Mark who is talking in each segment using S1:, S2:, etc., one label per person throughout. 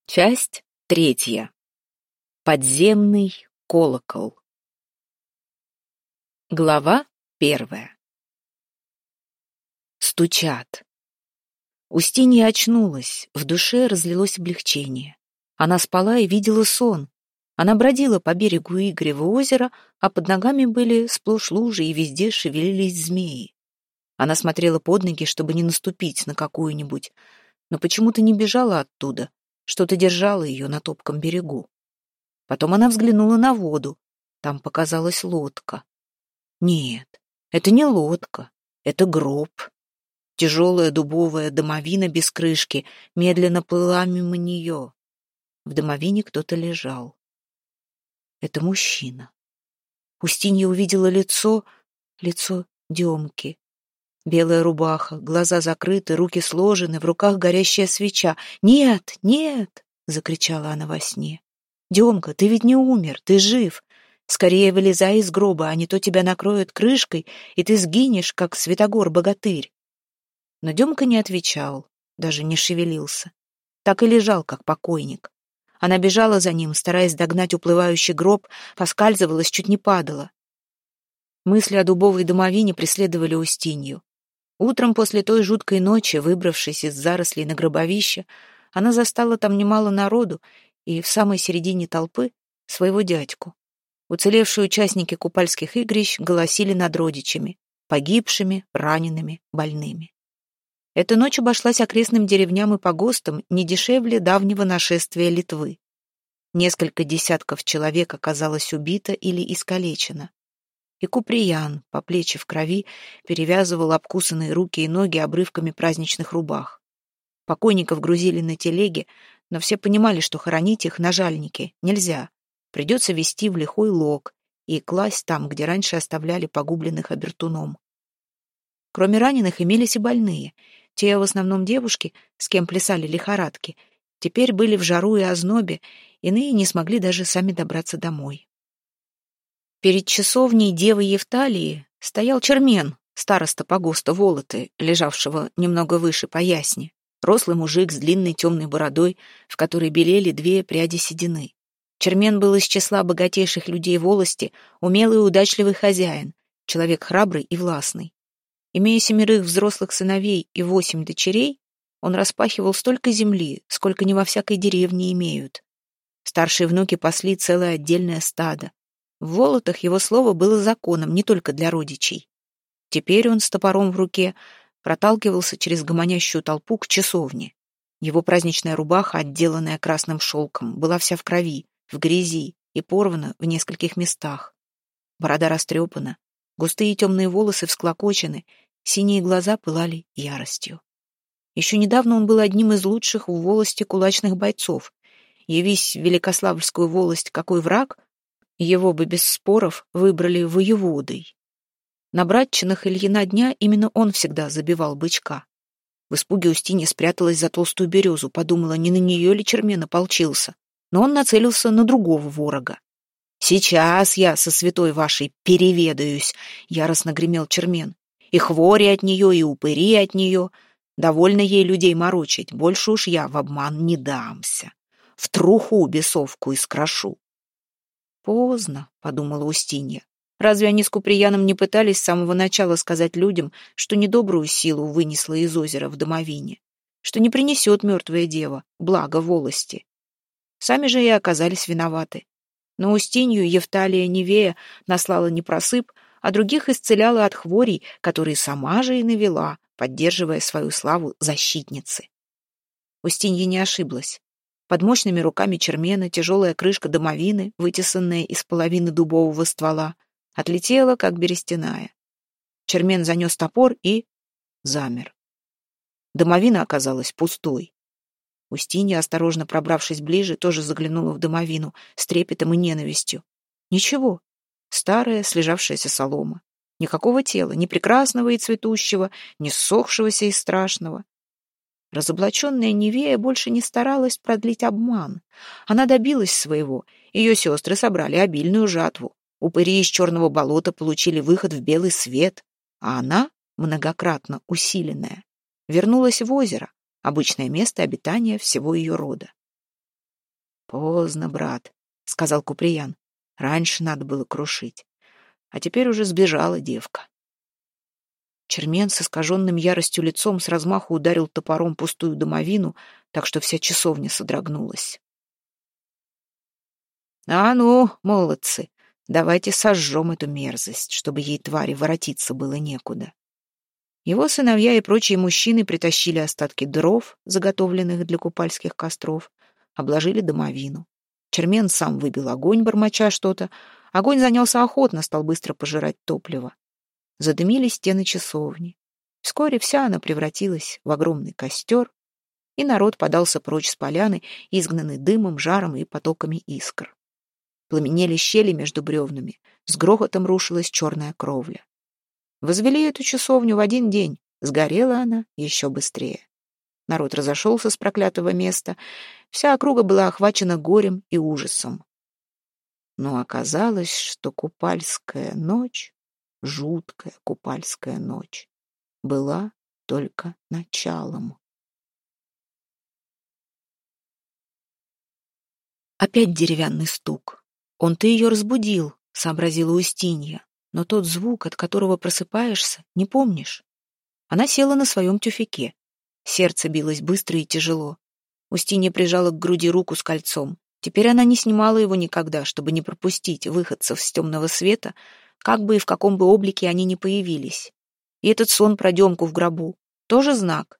S1: Часть 3. Подземный колокол. Глава 1. Стучат. Устинья очнулась, в душе разлилось облегчение. Она спала и видела сон. Она бродила по берегу Игорева озера, а под ногами были сплошь лужи и везде шевелились змеи. Она смотрела под ноги, чтобы не наступить на какую-нибудь, но почему-то не бежала оттуда. Что-то держало ее на топком берегу. Потом она взглянула на воду. Там показалась лодка. Нет, это не лодка, это гроб. Тяжелая дубовая домовина без крышки медленно плыла мимо нее. В домовине кто-то лежал. Это мужчина. Устинья увидела лицо Демки. Белая рубаха, глаза закрыты, руки сложены, в руках горящая свеча. «Нет, нет!» — закричала она во сне. «Демка, ты ведь не умер, ты жив. Скорее вылезай из гроба, а не то тебя накроют крышкой, и ты сгинешь, как Святогор-богатырь». Но Демка не отвечал, даже не шевелился. Так и лежал, как покойник. Она бежала за ним, стараясь догнать уплывающий гроб, поскальзывалась, чуть не падала. Мысли о дубовой домовине преследовали Устинью. Утром после той жуткой ночи, выбравшись из зарослей на гробовище, она застала там немало народу и в самой середине толпы своего дядьку. Уцелевшие участники купальских игрищ голосили над родичами, погибшими, ранеными, больными. Эта ночь обошлась окрестным деревням и погостам не дешевле давнего нашествия Литвы. Несколько десятков человек оказалось убито или искалечено. И Куприян, по плечи в крови, перевязывал обкусанные руки и ноги обрывками праздничных рубах. Покойников грузили на телеги, но все понимали, что хоронить их на жальнике нельзя. Придется везти в лихой лог и класть там, где раньше оставляли погубленных обертуном. Кроме раненых имелись и больные. Те в основном девушки, с кем плясали лихорадки, теперь были в жару и ознобе, иные не смогли даже сами добраться домой. Перед часовней Девы Евталии стоял Чермен, староста погоста Волоты, лежавшего немного выше по ясне, рослый мужик с длинной темной бородой, в которой белели 2 пряди седины. Чермен был из числа богатейших людей волости, умелый и удачливый хозяин, человек храбрый и властный. Имея 7 взрослых сыновей и 8 дочерей, он распахивал столько земли, сколько не во всякой деревне имеют. Старшие внуки пасли целое отдельное стадо. В Волотах его слово было законом не только для родичей. Теперь он с топором в руке проталкивался через гомонящую толпу к часовне. Его праздничная рубаха, отделанная красным шелком, была вся в крови, в грязи и порвана в нескольких местах. Борода растрепана, густые темные волосы всклокочены, синие глаза пылали яростью. Еще недавно он был одним из лучших в волости кулачных бойцов. Явись в Великославльскую волость какой враг, его бы без споров выбрали воеводой. На братчинах Ильина дня именно он всегда забивал бычка. В испуге Устинья спряталась за толстую березу, подумала, не на нее ли Чермен ополчился, но он нацелился на другого ворога. «Сейчас я со святой вашей переведаюсь», — яростно гремел Чермен. «И хвори от нее, и упыри от нее. Довольно ей людей морочить, больше уж я в обман не дамся. В труху бесовку искрошу». «Поздно», — подумала Устинья. «Разве они с Куприяном не пытались с самого начала сказать людям, что недобрую силу вынесла из озера в домовине, что не принесет мертвая дева благо волости? Сами же и оказались виноваты. Но Устинью Евталия Невея наслала не просып, а других исцеляла от хворей, которые сама же и навела, поддерживая свою славу защитницы». Устинья не ошиблась. Под мощными руками Чермена тяжелая крышка домовины, вытесанная из половины дубового ствола, отлетела, как берестяная. Чермен занес топор и замер. Домовина оказалась пустой. Устинья, осторожно пробравшись ближе, тоже заглянула в домовину с трепетом и ненавистью. Ничего. Старая, слежавшаяся солома. Никакого тела, ни прекрасного и цветущего, ни ссохшегося и страшного. Разоблаченная Невея больше не старалась продлить обман. Она добилась своего. Ее сестры собрали обильную жатву. Упыри из черного болота получили выход в белый свет, а она, многократно усиленная, вернулась в озеро, обычное место обитания всего ее рода. «Поздно, брат», — сказал Куприян. «Раньше надо было крушить. А теперь уже сбежала девка». Чермен с искаженным яростью лицом с размаху ударил топором пустую домовину, так что вся часовня содрогнулась. «А ну, молодцы, давайте сожжем эту мерзость, чтобы ей, твари, воротиться было некуда». Его сыновья и прочие мужчины притащили остатки дров, заготовленных для купальских костров, обложили домовину. Чермен сам выбил огонь, бормоча что-то. Огонь занялся охотно, стал быстро пожирать топливо. Задымились стены часовни. Вскоре вся она превратилась в огромный костер, и народ подался прочь с поляны, изгнанный дымом, жаром и потоками искр. Пламенели щели между бревнами, с грохотом рушилась черная кровля. Возвели эту часовню в один день, сгорела она еще быстрее. Народ разошелся с проклятого места, вся округа была охвачена горем и ужасом. Но оказалось, что купальская ночь, жуткая купальская ночь, была только началом. Опять деревянный стук. «Он-то ее разбудил», — сообразила Устинья. «Но тот звук, от которого просыпаешься, не помнишь». Она села на своем тюфяке. Сердце билось быстро и тяжело. Устинья прижала к груди руку с кольцом. Теперь она не снимала его никогда, чтобы не пропустить выходцев с темного света, как бы и в каком бы облике они ни появились. И этот сон про Демку в гробу — тоже знак.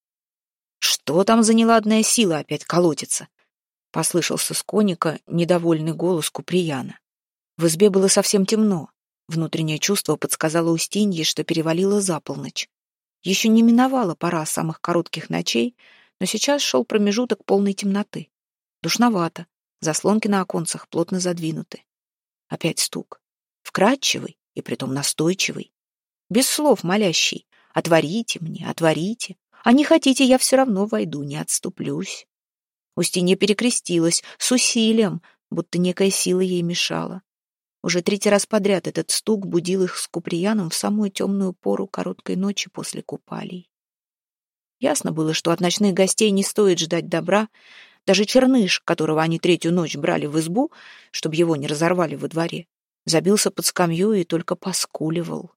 S1: «Что там за неладная сила опять колотится?» — послышался с коника недовольный голос Куприяна. В избе было совсем темно. Внутреннее чувство подсказало Устинье, что перевалило за полночь. Еще не миновала пора самых коротких ночей, но сейчас шел промежуток полной темноты. Душновато, заслонки на оконцах плотно задвинуты. Опять стук. Вкрадчивый и притом настойчивый. Без слов молящий: «Отворите мне, отворите. А не хотите, я все равно войду, не отступлюсь». Устинья перекрестилась с усилием, будто некая сила ей мешала. Уже третий раз подряд этот стук будил их с Куприяном в самую темную пору короткой ночи после купалей. Ясно было, что от ночных гостей не стоит ждать добра. Даже Черныш, которого они третью ночь брали в избу, чтобы его не разорвали во дворе, забился под скамью и только поскуливал.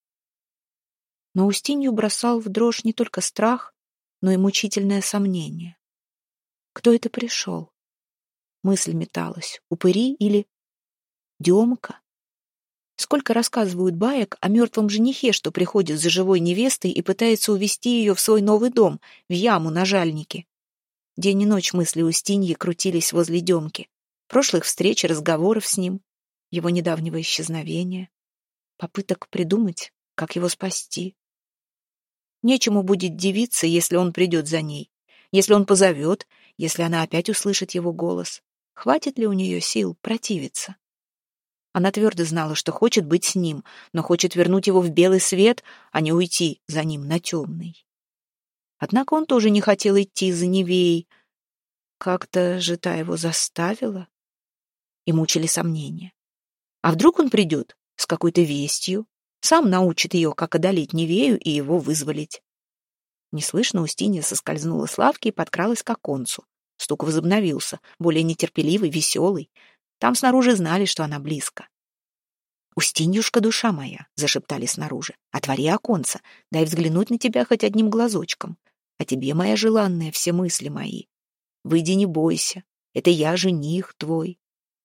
S1: Но Устинью бросал в дрожь не только страх, но и мучительное сомнение. Кто это пришел? Мысль металась: упыри или Демка? Сколько рассказывают баек о мертвом женихе, что приходит за живой невестой и пытается увести ее в свой новый дом, в яму на жальнике. День и ночь мысли Устиньи крутились возле Демки, прошлых встреч и разговоров с ним, его недавнего исчезновения, попыток придумать, как его спасти. Нечему будет дивиться, если он придет за ней, если он позовет, если она опять услышит его голос. Хватит ли у нее сил противиться? Она твердо знала, что хочет быть с ним, но хочет вернуть его в белый свет, а не уйти за ним на темный. Однако он тоже не хотел идти за Невеей. Как-то же та его заставила. И мучили сомнения. А вдруг он придет с какой-то вестью, сам научит ее, как одолеть Невею и его вызволить. Неслышно Устинья соскользнула с лавки и подкралась к оконцу. Стук возобновился, более нетерпеливый, веселый. Там снаружи знали, что она близко. «Устиньюшка, душа моя», — зашептали снаружи, — «отвори оконца, дай взглянуть на тебя хоть одним глазочком. А тебе, моя желанная, все мысли мои. Выйди, не бойся, это я, жених твой».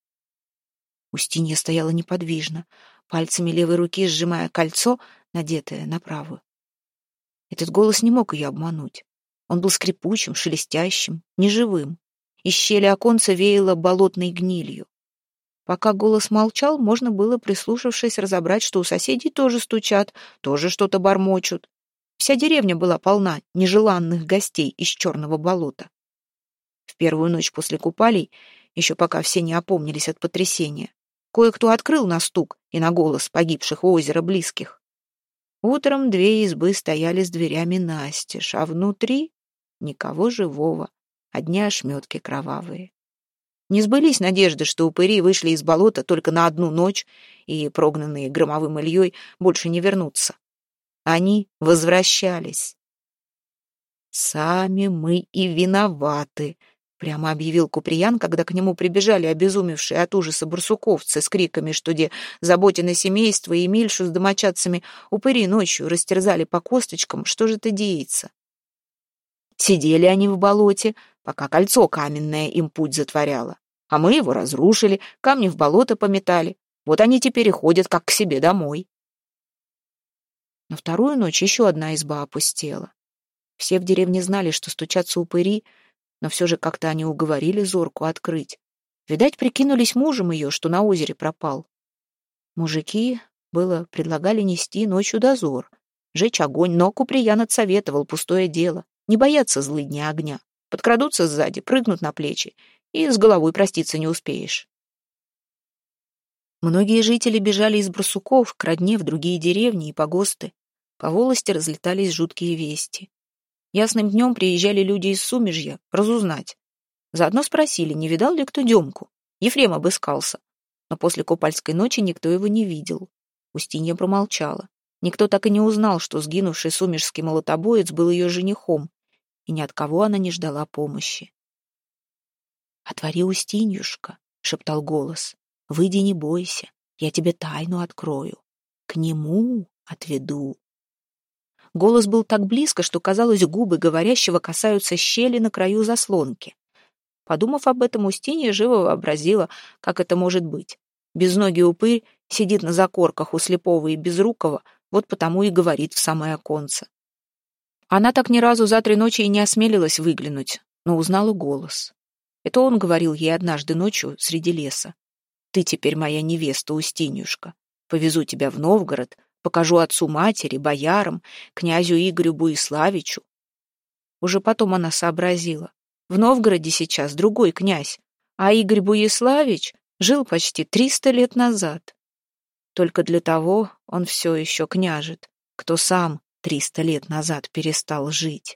S1: Устинья стояла неподвижно, пальцами левой руки сжимая кольцо, надетое на правую. Этот голос не мог ее обмануть. Он был скрипучим, шелестящим, неживым. Из щели оконца веяло болотной гнилью. Пока голос молчал, можно было, прислушавшись, разобрать, что у соседей тоже стучат, тоже что-то бормочут. Вся деревня была полна нежеланных гостей из черного болота. В первую ночь после купалей, еще пока все не опомнились от потрясения, кое-кто открыл на стук и на голос погибших у озера близких. Утром две избы стояли с дверями настежь, а внутри никого живого, одни ошметки кровавые. Не сбылись надежды, что упыри вышли из болота только на одну ночь и, прогнанные громовым Ильей, больше не вернутся. Они возвращались. «Сами мы и виноваты», прямо объявил Куприян, когда к нему прибежали обезумевшие от ужаса барсуковцы с криками, что где заботено семейство и Мильшу с домочадцами упыри ночью растерзали по косточкам, что же это деется? Сидели они в болоте, пока кольцо каменное им путь затворяло, а мы его разрушили, камни в болото пометали, вот они теперь и ходят как к себе домой. На вторую ночь еще одна изба опустела. Все в деревне знали, что стучатся упыри, но все же как-то они уговорили Зорку открыть. Видать, прикинулись мужем ее, что на озере пропал. Мужики предлагали нести ночью дозор, жечь огонь, но Куприян отсоветовал, пустое дело, не бояться злыдня огня. Подкрадутся сзади, прыгнут на плечи, и с головой проститься не успеешь. Многие жители бежали из Барсуков к родне в другие деревни и погосты. По волости разлетались жуткие вести. Ясным днем приезжали люди из Сумежья разузнать. Заодно спросили, не видал ли кто Демку. Ефрем обыскался. Но после Купальской ночи никто его не видел. Устинья промолчала. Никто так и не узнал, что сгинувший сумежский молотобоец был ее женихом, и ни от кого она не ждала помощи. «Отвори, Устиньюшка», — шептал голос. «Выйди, не бойся, я тебе тайну открою. К нему отведу». Голос был так близко, что, казалось, губы говорящего касаются щели на краю заслонки. Подумав об этом, Устинья живо вообразила, как это может быть. Безногий упырь сидит на закорках у слепого и безрукого, вот потому и говорит в самое оконце. Она так ни разу за 3 ночи и не осмелилась выглянуть, но узнала голос. Это он говорил ей однажды ночью среди леса. «Ты теперь моя невеста, Устиньюшка. Повезу тебя в Новгород, покажу отцу-матери, боярам, князю Игорю Буиславичу». Уже потом она сообразила. В Новгороде сейчас другой князь, а Игорь Буиславич жил почти 300 лет назад. Только для того он все еще княжит, кто сам 300 лет назад перестал жить.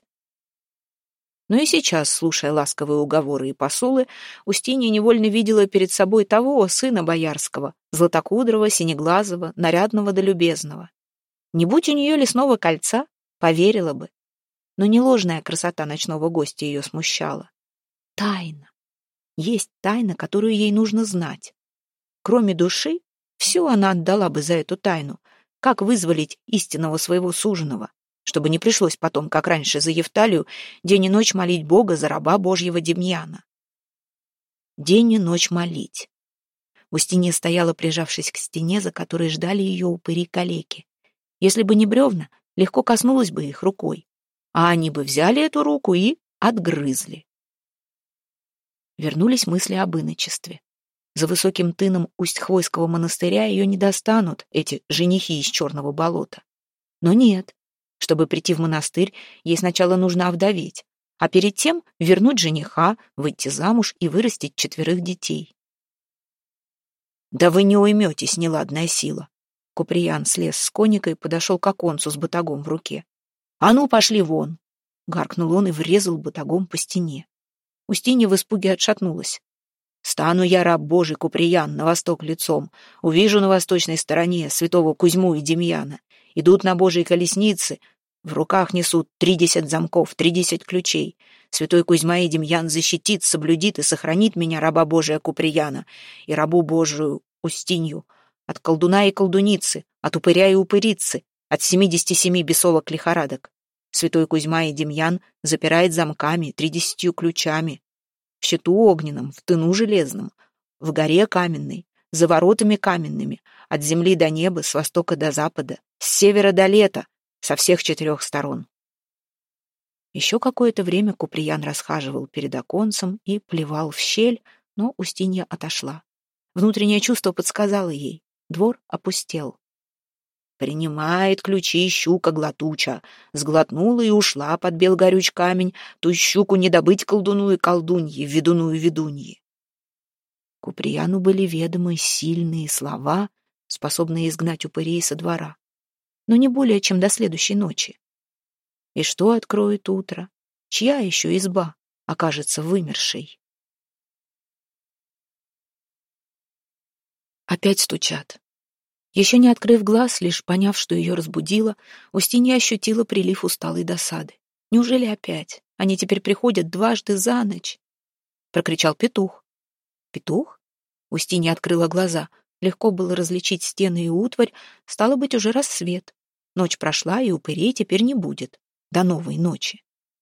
S1: Но и сейчас, слушая ласковые уговоры и посулы, Устинья невольно видела перед собой того сына боярского, златокудрого, синеглазого, нарядного да любезного. Не будь у нее лесного кольца, поверила бы. Но не ложная красота ночного гостя ее смущала. Тайна. Есть тайна, которую ей нужно знать. Кроме души, все она отдала бы за эту тайну. Как вызволить истинного своего суженого, чтобы не пришлось потом, как раньше за Евталию, день и ночь молить Бога за раба Божьего Демьяна. День и ночь молить. Устинья стояла, прижавшись к стене, за которой ждали ее упыри-калеки. Если бы не бревна, легко коснулась бы их рукой, а они бы взяли эту руку и отгрызли. Вернулись мысли об иночестве. За высоким тыном Усть-Хвойского монастыря ее не достанут эти женихи из Черного болота. Но нет. Чтобы прийти в монастырь, ей сначала нужно овдоветь, а перед тем вернуть жениха, выйти замуж и вырастить 4 детей. «Да вы не уйметесь, неладная сила!» Куприян слез с коника и подошел к оконцу с батагом в руке. «А ну, пошли вон!» — гаркнул он и врезал батагом по стене. Устинья в испуге отшатнулась. «Стану я, раб Божий, Куприян, на восток лицом, увижу на восточной стороне святого Кузьму и Демьяна. Идут на Божьей колеснице, в руках несут 30 замков, 30 ключей. Святой Кузьма и Демьян защитит, соблюдит и сохранит меня, раба Божия Куприяна, и рабу Божию Устинью, от колдуна и колдуницы, от упыря и упырицы, от 77 бесовок лихорадок. Святой Кузьма и Демьян запирает замками, 30 ключами. В щиту огненном, в тыну железном, в горе каменной, за воротами каменными, от земли до неба, с востока до запада, с севера до лета, со всех 4 сторон. Еще какое-то время Куприян расхаживал перед оконцем и плевал в щель, но Устинья отошла. Внутреннее чувство подсказало ей. Двор опустел. Принимает ключи щука глотуча. Сглотнула и ушла под бел горюч камень. Ту щуку не добыть колдуну и колдуньи, ведуну и ведуньи. Куприяну были ведомы сильные слова, способные изгнать упырей со двора. Но не более, чем до следующей ночи. И что откроет утро? Чья еще изба окажется вымершей? Опять стучат. Еще не открыв глаз, лишь поняв, что ее разбудило, Устинья ощутила прилив усталой досады. Неужели опять? Они теперь приходят 2 за ночь. прокричал петух. Петух? Устинья открыла глаза. Легко было различить стены и утварь. Стало быть, уже рассвет. Ночь прошла, и упырей теперь не будет. До новой ночи.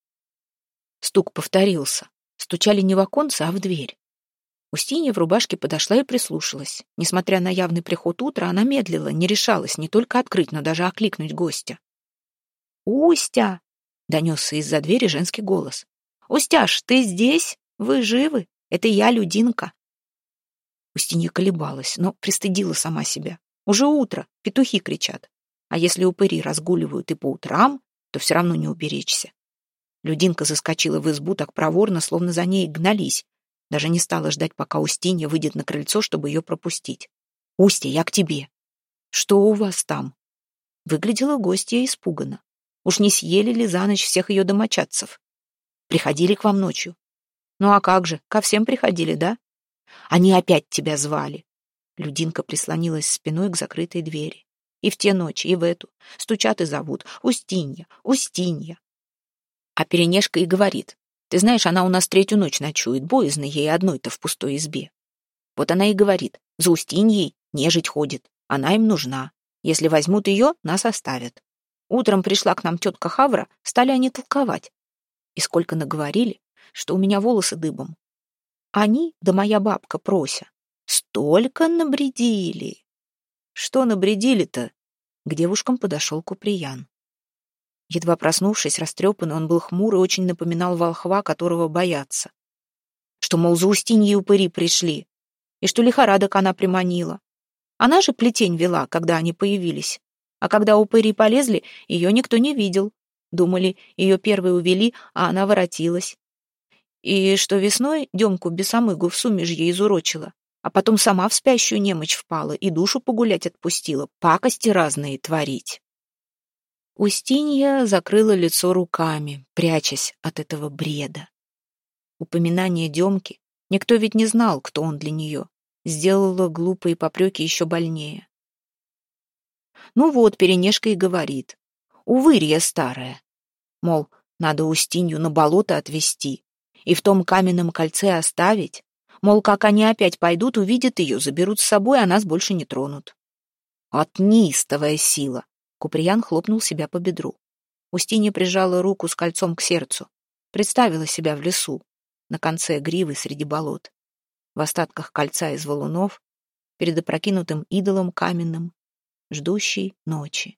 S1: Стук повторился. Стучали не в оконце, а в дверь. Устинья в рубашке подошла и прислушалась. Несмотря на явный приход утра, она медлила, не решалась не только открыть, но даже окликнуть гостя. «Устя!» — донесся из-за двери женский голос. «Устяш, ты здесь? Вы живы? Это я, Людинка». Устинья колебалась, но пристыдила сама себя. Уже утро, петухи кричат. А если упыри разгуливают и по утрам, то все равно не уберечься. Людинка заскочила в избу так проворно, словно за ней гнались. Даже не стала ждать, пока Устинья выйдет на крыльцо, чтобы ее пропустить. «Устья, я к тебе». «Что у вас там?» Выглядела гостья испуганно. Уж не съели ли за ночь всех ее домочадцев? Приходили к вам ночью? Ну а как же, ко всем приходили, да? Они опять тебя звали. Людинка прислонилась спиной к закрытой двери. И в те ночи, и в эту. Стучат и зовут. Устинья, Устинья. А Перенешка и говорит: ты знаешь, она у нас третью ночь ночует, боязно ей одной-то в пустой избе. Вот она и говорит: за Устиньей нежить ходит, она им нужна. Если возьмут ее, нас оставят. Утром пришла к нам тетка Хавра, стали они толковать. И сколько наговорили, что у меня волосы дыбом. Они, да моя бабка Прося, столько набредили. Что набредили-то? К девушкам подошел Куприян. Едва проснувшись, растрепанный, он был хмур и очень напоминал волхва, которого боятся. Что, мол, за Устиньей упыри пришли, и что лихорадок она приманила. Она же плетень вела, когда они появились. А когда упыри полезли, ее никто не видел. Думали, ее первой увели, а она воротилась. И что весной Демку бесомыгу в сумежье изурочила, а потом сама в спящую немочь впала и душу погулять отпустила, пакости разные творить. Устинья закрыла лицо руками, прячась от этого бреда. Упоминание Демки, никто ведь не знал, кто он для нее, сделало глупые попреки еще больнее. Ну вот, Перенешка и говорит: увырья старая. Мол, надо Устинью на болото отвезти и в том каменном кольце оставить. Мол, как они опять пойдут, увидят ее, заберут с собой, а нас больше не тронут. От неистовая сила. Куприян хлопнул себя по бедру. Устинья прижала руку с кольцом к сердцу. Представила себя в лесу, на конце гривы среди болот. В остатках кольца из валунов, перед опрокинутым идолом каменным, ждущей ночи.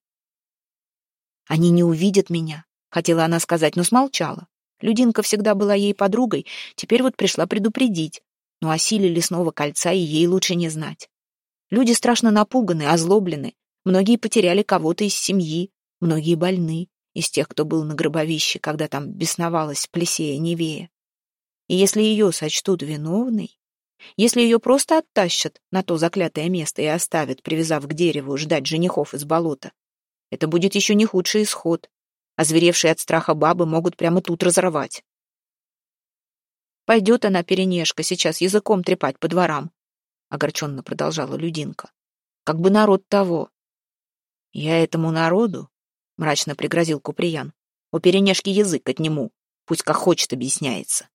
S1: «Они не увидят меня», — хотела она сказать, но смолчала. Людинка всегда была ей подругой, теперь вот пришла предупредить, но о силе лесного кольца и ей лучше не знать. Люди страшно напуганы, озлоблены, многие потеряли кого-то из семьи, многие больны, из тех, кто был на гробовище, когда там бесновалась Плесея Невея. И если ее сочтут виновной, если ее просто оттащат на то заклятое место и оставят, привязав к дереву, ждать женихов из болота, это будет еще не худший исход. Озверевшие от страха бабы могут прямо тут разорвать. Пойдет она, Перенешка, сейчас языком трепать по дворам, — огорченно продолжала Людинка. Как бы народ того. Я этому народу, — мрачно пригрозил Куприян, — у Перенешки язык отниму, пусть как хочет объясняется.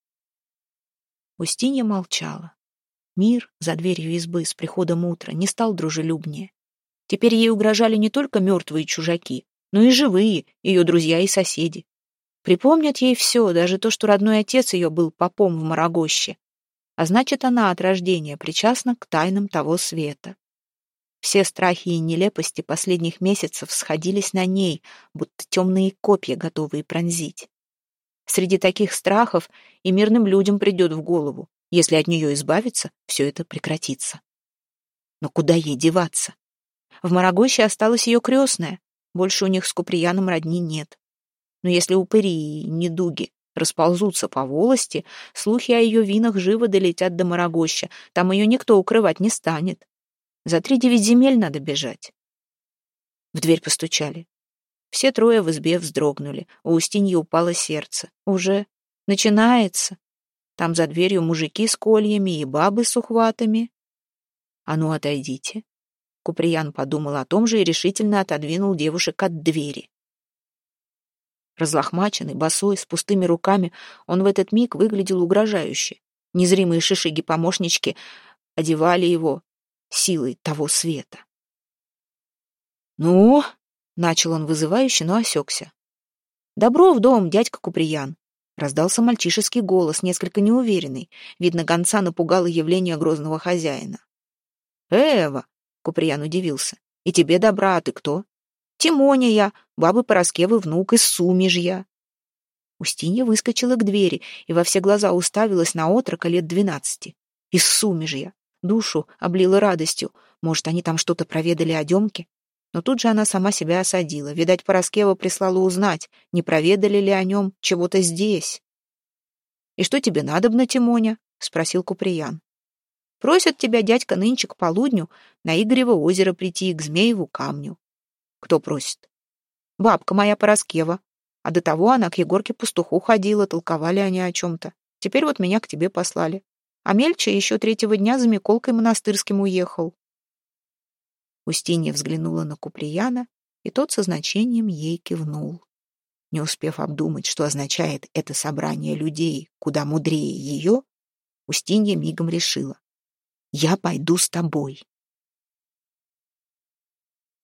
S1: Устинья молчала. Мир за дверью избы с приходом утра не стал дружелюбнее. Теперь ей угрожали не только мертвые чужаки, но и живые, ее друзья и соседи. Припомнят ей все, даже то, что родной отец ее был попом в Марагоще. А значит, она от рождения причастна к тайнам того света. Все страхи и нелепости последних месяцев сходились на ней, будто темные копья, готовые пронзить. Среди таких страхов и мирным людям придет в голову: если от нее избавиться, все это прекратится. Но куда ей деваться? В Марагоще осталась ее крестная, больше у них с Куприяном родни нет. Но если упыри и недуги расползутся по волости, слухи о ее винах живо долетят до Марагоща, там ее никто укрывать не станет. За 3-9 земель надо бежать. В дверь постучали. Все трое в избе вздрогнули. У Устиньи упало сердце. Уже начинается. Там за дверью мужики с кольями и бабы с ухватами. А ну, отойдите. Куприян подумал о том же и решительно отодвинул девушек от двери. Разлохмаченный, босой, с пустыми руками, он в этот миг выглядел угрожающе. Незримые шишиги-помощнички одевали его силой того света. «Ну?» — начал он вызывающе, но осекся. «Добро в дом, дядька Куприян!» — раздался мальчишеский голос, несколько неуверенный. Видно, гонца напугало явление грозного хозяина. «Эва!» — Куприян удивился. «И тебе добра, а ты кто?» «Тимоня я, бабы Пороскевы внук, из Сумежья». Устинья выскочила к двери и во все глаза уставилась на отрока лет 12. Из Сумежья. Душу облила радостью. Может, они там что-то проведали о Демке? Но тут же она сама себя осадила. Видать, Пороскева прислала узнать, не проведали ли о нем чего-то здесь. «И что тебе надобно, Тимоня?» — спросил Куприян. «Просят тебя, дядька, нынче к полудню на Игорево озеро прийти к Змееву камню». «Кто просит?» «Бабка моя Пороскева. А до того она к Егорке-пастуху ходила, толковали они о чем-то. Теперь вот меня к тебе послали. А Мельча еще 3-го дня за Миколкой монастырским уехал». Устинья взглянула на Куприяна, и тот со значением ей кивнул. Не успев обдумать, что означает это собрание людей, куда мудрее ее, Устинья мигом решила: «Я пойду с тобой».